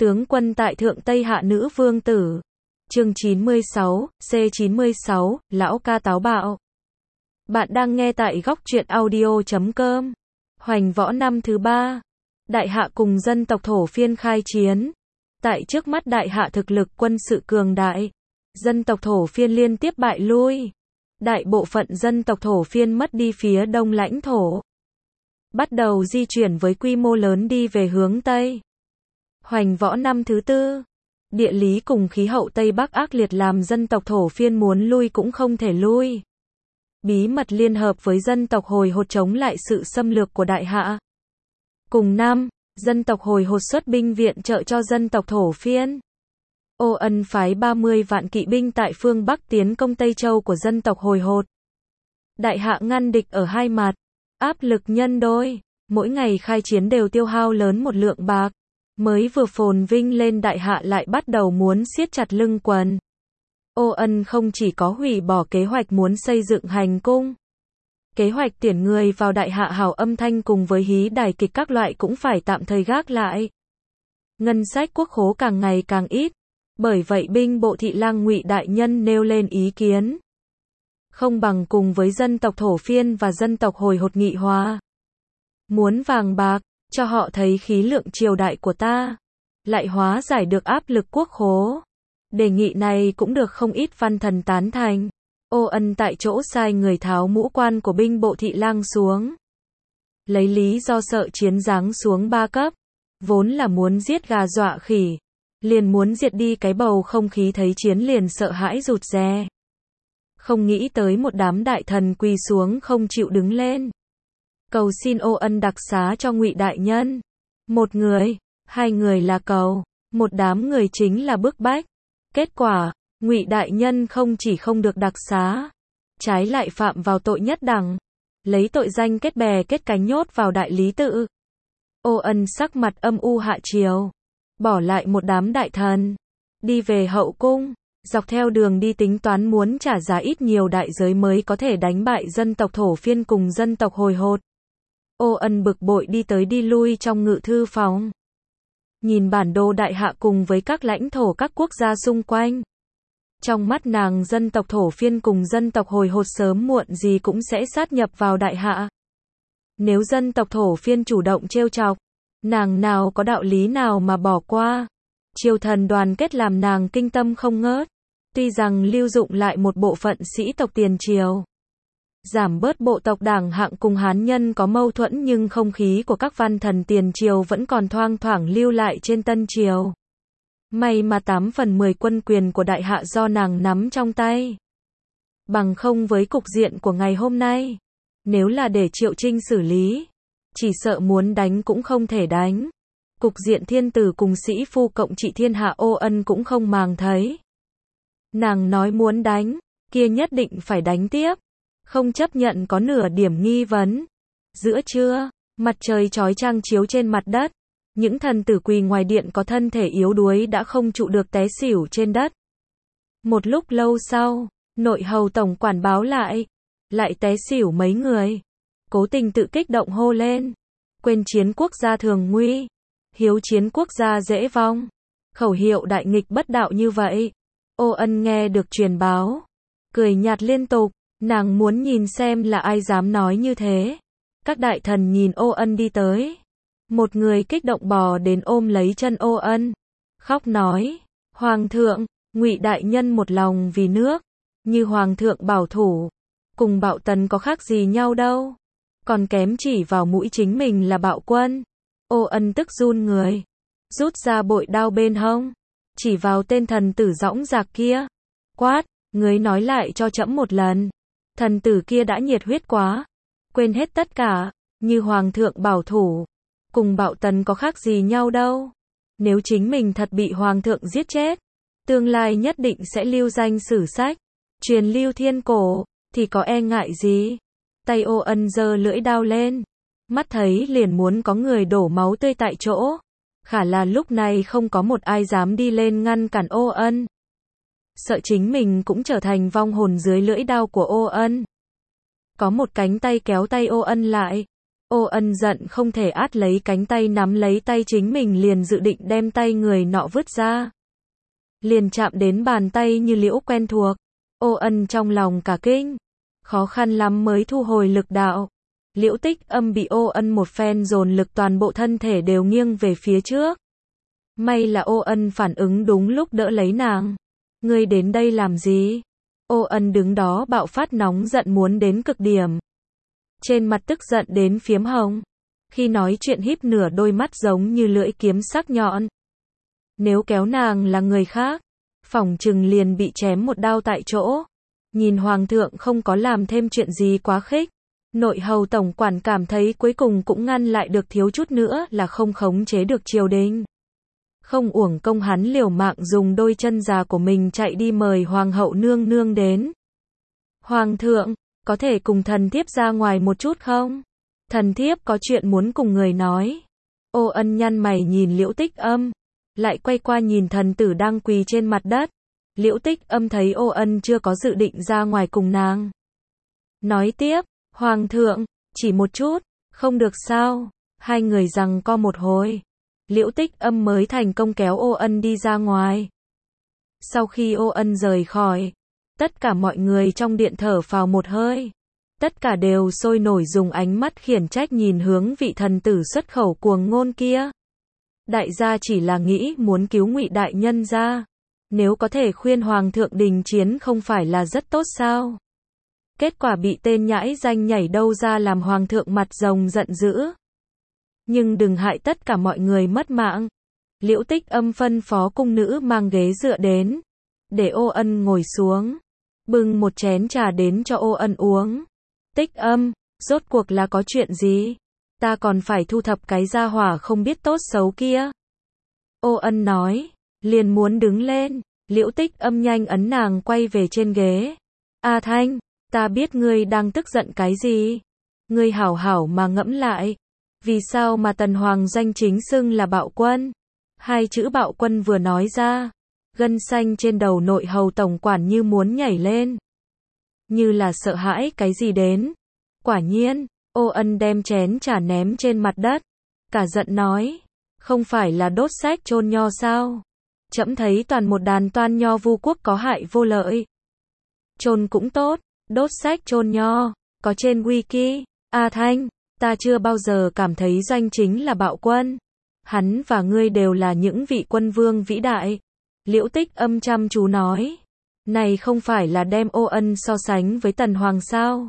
Tướng quân tại Thượng Tây Hạ Nữ Vương Tử. Chương 96, C96, Lão ca táo bạo. Bạn đang nghe tại góc truyện audio.com. Hoành võ năm thứ 3. Đại hạ cùng dân tộc Thổ Phiên khai chiến. Tại trước mắt đại hạ thực lực quân sự cường đại, dân tộc Thổ Phiên liên tiếp bại lui. Đại bộ phận dân tộc Thổ Phiên mất đi phía đông lãnh thổ, bắt đầu di chuyển với quy mô lớn đi về hướng Tây. Hoành võ năm thứ 4. Địa lý cùng khí hậu Tây Bắc ác liệt làm dân tộc Thổ Phiên muốn lui cũng không thể lui. Bí mật liên hợp với dân tộc Hồi Hột chống lại sự xâm lược của đại hạ. Cùng năm, dân tộc Hồi Hột xuất binh viện trợ cho dân tộc Thổ Phiên. Ô Ân phái 30 vạn kỵ binh tại phương Bắc tiến công Tây Châu của dân tộc Hồi Hột. Đại hạ ngăn địch ở hai mặt, áp lực nhân đôi, mỗi ngày khai chiến đều tiêu hao lớn một lượng bạc. Mới vừa phồn vinh lên đại hạ lại bắt đầu muốn siết chặt lưng quần. Ô Ân không chỉ có hủy bỏ kế hoạch muốn xây dựng hành cung, kế hoạch tuyển người vào đại hạ hảo âm thanh cùng với hí đài kịch các loại cũng phải tạm thời gác lại. Ngân sách quốc khố càng ngày càng ít, bởi vậy binh bộ thị lang Ngụy đại nhân nêu lên ý kiến. Không bằng cùng với dân tộc Thổ Phiên và dân tộc Hồi Hột nghị hòa. Muốn vàng bạc, cho họ thấy khí lượng triều đại của ta, lại hóa giải được áp lực quốc khố. Đề nghị này cũng được không ít văn thần tán thành. Ô Ân tại chỗ sai người tháo mũ quan của binh bộ thị lang xuống. Lấy lý do sợ chiến giáng xuống 3 cấp, vốn là muốn giết gà dọa khỉ, liền muốn diệt đi cái bầu không khí thấy chiến liền sợ hãi rụt rè. Không nghĩ tới một đám đại thần quỳ xuống không chịu đứng lên, cầu xin Ô Ân đặc xá cho Ngụy đại nhân. Một người, hai người là cầu, một đám người chính là bức bách. Kết quả, Ngụy đại nhân không chỉ không được đặc xá, trái lại phạm vào tội nhất đẳng, lấy tội danh kết bè kết cánh nhốt vào đại lý tự. Ô Ân sắc mặt âm u hạ triều, bỏ lại một đám đại thần, đi về hậu cung, dọc theo đường đi tính toán muốn trả giá ít nhiều đại giới mới có thể đánh bại dân tộc Thổ Phiên cùng dân tộc Hồi Hột. Ô Ân bực bội đi tới đi lui trong ngự thư phòng, nhìn bản đồ đại hạ cùng với các lãnh thổ các quốc gia xung quanh. Trong mắt nàng dân tộc Thổ Phiên cùng dân tộc Hồi Hột sớm muộn gì cũng sẽ sát nhập vào đại hạ. Nếu dân tộc Thổ Phiên chủ động trêu chọc, nàng nào có đạo lý nào mà bỏ qua. Triều thần đoàn kết làm nàng kinh tâm không ngớt. Tuy rằng lưu dụng lại một bộ phận sĩ tộc tiền triều, giảm bớt bộ tộc đảng hạng cùng hán nhân có mâu thuẫn, nhưng không khí của các văn thần tiền triều vẫn còn thoang thoảng lưu lại trên tân triều. May mà 8 phần 10 quân quyền của đại hạ do nàng nắm trong tay. Bằng không với cục diện của ngày hôm nay, nếu là để Triệu Trinh xử lý, chỉ sợ muốn đánh cũng không thể đánh. Cục diện thiên tử cùng sĩ phu cộng trị thiên hạ Ô Ân cũng không màng thấy. Nàng nói muốn đánh, kia nhất định phải đánh tiếp, không chấp nhận có nửa điểm nghi vấn. Giữa trưa, mặt trời chói chang chiếu trên mặt đất. Những thần tử quỳ ngoài điện có thân thể yếu đuối đã không trụ được té xỉu trên đất. Một lúc lâu sau, nội hầu tổng quản báo lại té xỉu mấy người. Cố Tình tự kích động hô lên, quên chiến quốc gia thường nguy, hiếu chiến quốc gia dễ vong. Khẩu hiệu đại nghịch bất đạo như vậy. Ô Ân nghe được truyền báo, cười nhạt liên tục, nàng muốn nhìn xem là ai dám nói như thế. Các đại thần nhìn Ô Ân đi tới, một người kích động bò đến ôm lấy chân Ô Ân, khóc nói: Hoàng thượng, Ngụy đại nhân một lòng vì nước, như Hoàng thượng bảo thủ, cùng bạo tần có khác gì nhau đâu, còn kém chỉ vào mũi chính mình là bạo quân. Ô Ân tức run người, rút ra bội đao bên hông, chỉ vào tên thần tử dõng dạc kia, quát: Ngươi nói lại cho trẫm một lần. Thần tử kia đã nhiệt huyết quá, quên hết tất cả, như Hoàng thượng bảo thủ, cùng bạo tần có khác gì nhau đâu. Nếu chính mình thật bị Hoàng thượng giết chết, tương lai nhất định sẽ lưu danh sử sách, truyền lưu thiên cổ, thì có e ngại gì. Tay Ô Ân giơ lưỡi đao lên, mắt thấy liền muốn có người đổ máu tươi tại chỗ. Khả là lúc này không có một ai dám đi lên ngăn cản Ô Ân, sợ chính mình cũng trở thành vong hồn dưới lưỡi đao của Ô Ân. Có một cánh tay kéo tay Ô Ân lại. Ô Ân giận không thể át lấy cánh tay nắm lấy tay chính mình liền dự định đem tay người nọ vứt ra. Liền chạm đến bàn tay như liễu quen thuộc. Ô Ân trong lòng cả kinh. Khó khăn lắm mới thu hồi lực đạo. Liễu Tích Âm bị Ô Ân một phen dồn lực toàn bộ thân thể đều nghiêng về phía trước. May là Ô Ân phản ứng đúng lúc đỡ lấy nàng. Ngươi đến đây làm gì? Ô Ân đứng đó bạo phát nóng giận muốn đến cực điểm. Trên mặt tức giận đến phiếm hồng. Khi nói chuyện híp nửa đôi mắt giống như lưỡi kiếm sắc nhọn. Nếu kéo nàng là người khác, phỏng chừng liền bị chém một đao tại chỗ. Nhìn Hoàng thượng không có làm thêm chuyện gì quá khích. Nội hầu tổng quản cảm thấy cuối cùng cũng ngăn lại được, thiếu chút nữa là không khống chế được triều đình. Không uổng công hắn liều mạng dùng đôi chân già của mình chạy đi mời Hoàng hậu nương nương đến. Hoàng thượng, có thể cùng thần thiếp ra ngoài một chút không? Thần thiếp có chuyện muốn cùng người nói. Ô Ân nhăn mày nhìn Liễu Tích Âm, lại quay qua nhìn thần tử đang quỳ trên mặt đất. Liễu Tích Âm thấy Ô Ân chưa có dự định ra ngoài cùng nàng. Nói tiếp, Hoàng thượng, chỉ một chút, không được sao? Hai người giằng co một hồi. Liễu Tích Âm mới thành công kéo Ô Ân đi ra ngoài. Sau khi Ô Ân rời khỏi, tất cả mọi người trong điện thở phào một hơi. Tất cả đều sôi nổi dùng ánh mắt khiển trách nhìn hướng vị thần tử xuất khẩu cuồng ngôn kia. Đại gia chỉ là nghĩ muốn cứu Ngụy đại nhân ra. Nếu có thể khuyên Hoàng thượng đình chiến không phải là rất tốt sao? Kết quả bị tên nhãi danh nhảy đâu ra làm Hoàng thượng mặt rồng giận dữ. Nhưng đừng hại tất cả mọi người mất mạng. Liễu Tích Âm phân phó cung nữ mang ghế dựa đến. Để Ô Ân ngồi xuống. Bưng một chén trà đến cho Ô Ân uống. Tích Âm, rốt cuộc là có chuyện gì? Ta còn phải thu thập cái gia hỏa không biết tốt xấu kia. Ô Ân nói, liền muốn đứng lên. Liễu Tích Âm nhanh ấn nàng quay về trên ghế. A Thanh, ta biết ngươi đang tức giận cái gì. Ngươi hảo hảo mà ngẫm lại. Vì sao mà Tần Hoàng danh chính xưng là bạo quân? Hai chữ bạo quân vừa nói ra, gân xanh trên đầu nội hầu tổng quản như muốn nhảy lên. Như là sợ hãi cái gì đến. Quả nhiên, Ô Ân đem chén trà ném trên mặt đất. Cả giận nói, không phải là đốt sách chôn nho sao? Trẫm thấy toàn một đàn toan nho vu quốc có hại vô lợi. Chôn cũng tốt, đốt sách chôn nho, có trên wiki. A Thanh, ta chưa bao giờ cảm thấy doanh chính là bạo quân. Hắn và ngươi đều là những vị quân vương vĩ đại. Liễu Tích Âm chăm chú nói. Này không phải là đem Ô Ân so sánh với Tần Hoàng sao?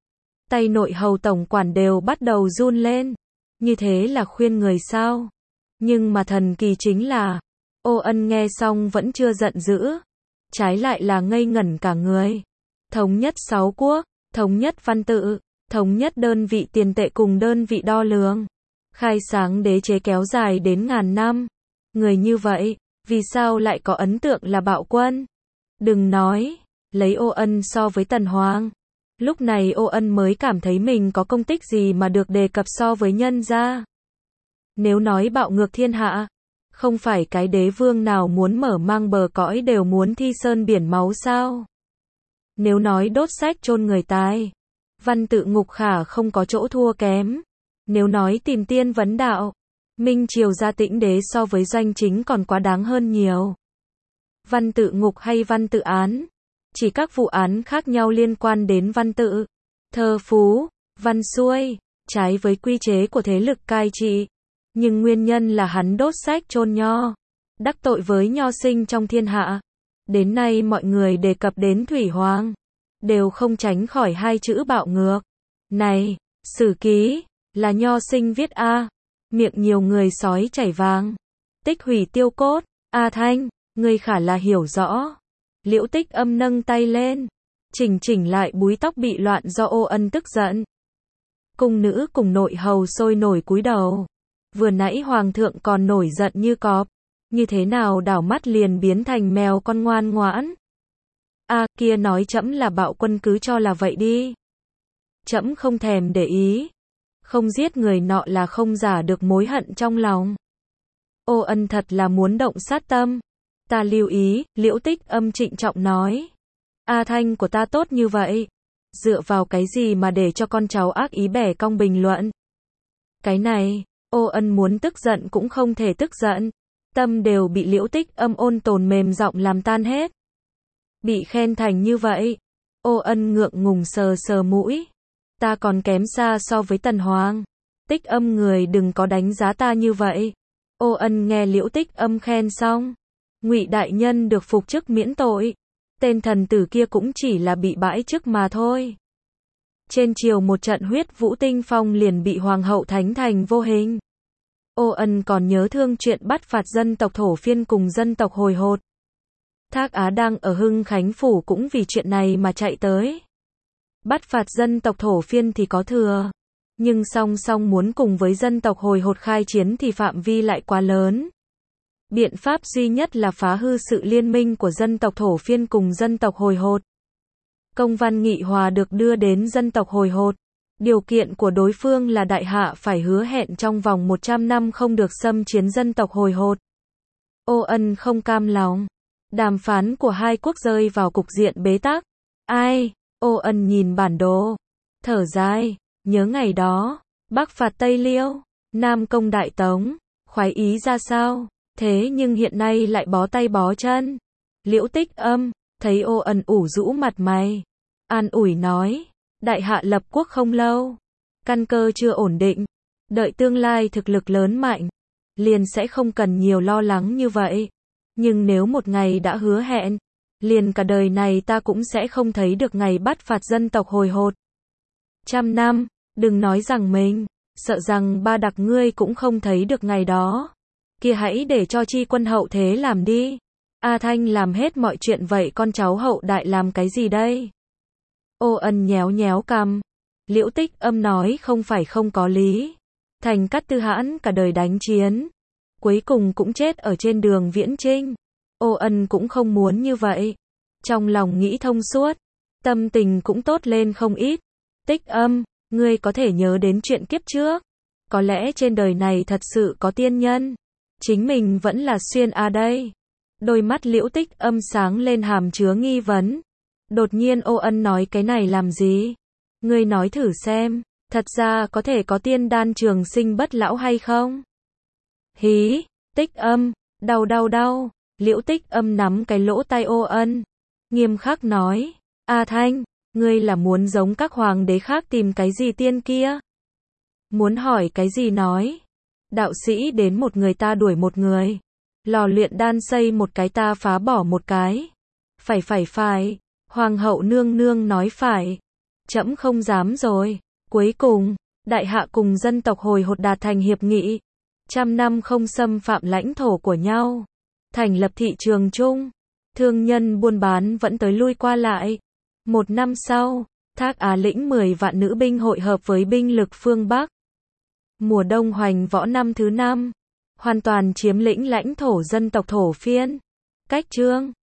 Tay nội hầu tổng quản đều bắt đầu run lên. Như thế là khuyên người sao? Nhưng mà thần kỳ chính là, Ô Ân nghe xong vẫn chưa giận dữ. Trái lại là ngây ngẩn cả người. Thống nhất 6 quốc, thống nhất văn tự, thống nhất đơn vị tiền tệ cùng đơn vị đo lường. Khai sáng đế chế kéo dài đến ngàn năm. Người như vậy, vì sao lại có ấn tượng là bạo quân? Đừng nói, lấy Ô Ân so với Tần Hoàng. Lúc này Ô Ân mới cảm thấy mình có công tích gì mà được đề cập so với nhân gia. Nếu nói bạo ngược thiên hạ, không phải cái đế vương nào muốn mở mang bờ cõi đều muốn thi sơn biển máu sao? Nếu nói đốt sách chôn người tài, văn tự Ngục Khả không có chỗ thua kém. Nếu nói tìm tiên vấn đạo, Minh Triều Gia Tĩnh Đế so với doanh chính còn quá đáng hơn nhiều. Văn tự ngục hay văn tự án, chỉ các vụ án khác nhau liên quan đến văn tự, thơ phú, văn xuôi, trái với quy chế của thế lực cai trị. Nhưng nguyên nhân là hắn đốt sách chôn nho, đắc tội với nho sinh trong thiên hạ. Đến nay mọi người đề cập đến Thủy Hoàng, đều không tránh khỏi hai chữ bạo ngược. Này, sử ký, là nho sinh viết a, miệng nhiều người sói chảy vàng, tích hủy tiêu cốt. A Thanh, ngươi khả là hiểu rõ. Liễu Tích Âm nâng tay lên, chỉnh lại búi tóc bị loạn do Ô Ân tức giận. Cung nữ cùng nội hầu sôi nổi cúi đầu. Vừa nãy Hoàng thượng còn nổi giận như cọp, như thế nào đảo mắt liền biến thành mèo con ngoan ngoãn. A kia nói trẫm là bạo quân cứ cho là vậy đi. Trẫm không thèm để ý. Không giết người nọ là không giả được mối hận trong lòng. Ô Ân thật là muốn động sát tâm. Ta lưu ý, Liễu Tích Âm trịnh trọng nói. A Thanh của ta tốt như vậy. Dựa vào cái gì mà để cho con cháu ác ý bẻ cong bình luận. Cái này, Ô Ân muốn tức giận cũng không thể tức giận. Tâm đều bị Liễu Tích Âm ôn tồn mềm giọng làm tan hết. Bị khen thành như vậy, Ô Ân ngượng ngùng sờ sờ mũi. Ta còn kém xa so với Tần Hoàng. Tích Âm người đừng có đánh giá ta như vậy. Ô Ân nghe Liễu Tích Âm khen xong, Ngụy đại nhân được phục chức miễn tội. Tên thần tử kia cũng chỉ là bị bãi chức mà thôi. Trên chiều một trận huyết vũ tinh phong liền bị Hoàng hậu thánh thành vô hình. Ô Ân còn nhớ thương chuyện bắt phạt dân tộc Thổ Phiên cùng dân tộc Hồi Hột. Thác Á đang ở Hưng Khánh Phủ cũng vì chuyện này mà chạy tới. Bắt phạt dân tộc Thổ Phiên thì có thừa. Nhưng song song muốn cùng với dân tộc Hồi Hột khai chiến thì phạm vi lại quá lớn. Biện pháp duy nhất là phá hư sự liên minh của dân tộc Thổ Phiên cùng dân tộc Hồi Hột. Công văn nghị hòa được đưa đến dân tộc Hồi Hột. Điều kiện của đối phương là đại hạ phải hứa hẹn trong vòng 100 năm không được xâm chiếm dân tộc Hồi Hột. Ô Ân không cam lòng. Đàm phán của hai quốc rơi vào cục diện bế tắc. Ai? Ô Ân nhìn bản đồ. Thở dài, nhớ ngày đó. Bắc phạt Tây Liêu, Nam công Đại Tống. Khoái ý ra sao? Thế nhưng hiện nay lại bó tay bó chân. Liễu Tích Âm, thấy Ô Ân ủ rũ mặt mày. An ủi nói. Đại hạ lập quốc không lâu. Căn cơ chưa ổn định. Đợi tương lai thực lực lớn mạnh. Liền sẽ không cần nhiều lo lắng như vậy. Nhưng nếu một ngày đã hứa hẹn, liền cả đời này ta cũng sẽ không thấy được ngày bắt phạt dân tộc Hồi Hột. 100 năm, đừng nói rằng mình, sợ rằng ba đặc ngươi cũng không thấy được ngày đó. Kia hãy để cho Tri Quân hậu thế làm đi. A Thanh làm hết mọi chuyện vậy con cháu hậu đại làm cái gì đây? Ô Ân nhéo nhéo cằm. Liễu Tích Âm nói không phải không có lý. Thành Cát Tư Hãn cả đời đánh chiến, cuối cùng cũng chết ở trên đường viễn chinh. Ô Ân cũng không muốn như vậy. Trong lòng nghĩ thông suốt, tâm tình cũng tốt lên không ít. Tích Âm, ngươi có thể nhớ đến chuyện kiếp trước. Có lẽ trên đời này thật sự có tiên nhân. Chính mình vẫn là xuyên A đây. Đôi mắt Liễu Tích Âm sáng lên hàm chứa nghi vấn. Đột nhiên Ô Ân nói cái này làm gì? Ngươi nói thử xem, thật ra có thể có tiên đan trường sinh bất lão hay không? Hí, Tích Âm, đau. Liễu Tích Âm nắm cái lỗ tai Ô Ân, nghiêm khắc nói, A Thanh, ngươi là muốn giống các hoàng đế khác tìm cái gì tiên kia? Muốn hỏi cái gì nói? Đạo sĩ đến một người ta đuổi một người, lò luyện đan xây một cái ta phá bỏ một cái. Phải, Hoàng hậu nương nương nói phải. Trẫm không dám rồi. Cuối cùng, đại hạ cùng dân tộc Hồi Hột đạt thành hiệp nghị. 100 năm không xâm phạm lãnh thổ của nhau. Thành lập thị trường chung. Thương nhân buôn bán vẫn tới lui qua lại. 1 năm sau, Thác Á lĩnh 10 vạn nữ binh hội hợp với binh lực phương Bắc. Mùa đông hoành võ năm thứ 5. Hoàn toàn chiếm lĩnh lãnh thổ dân tộc Thổ Phiên. Cách chương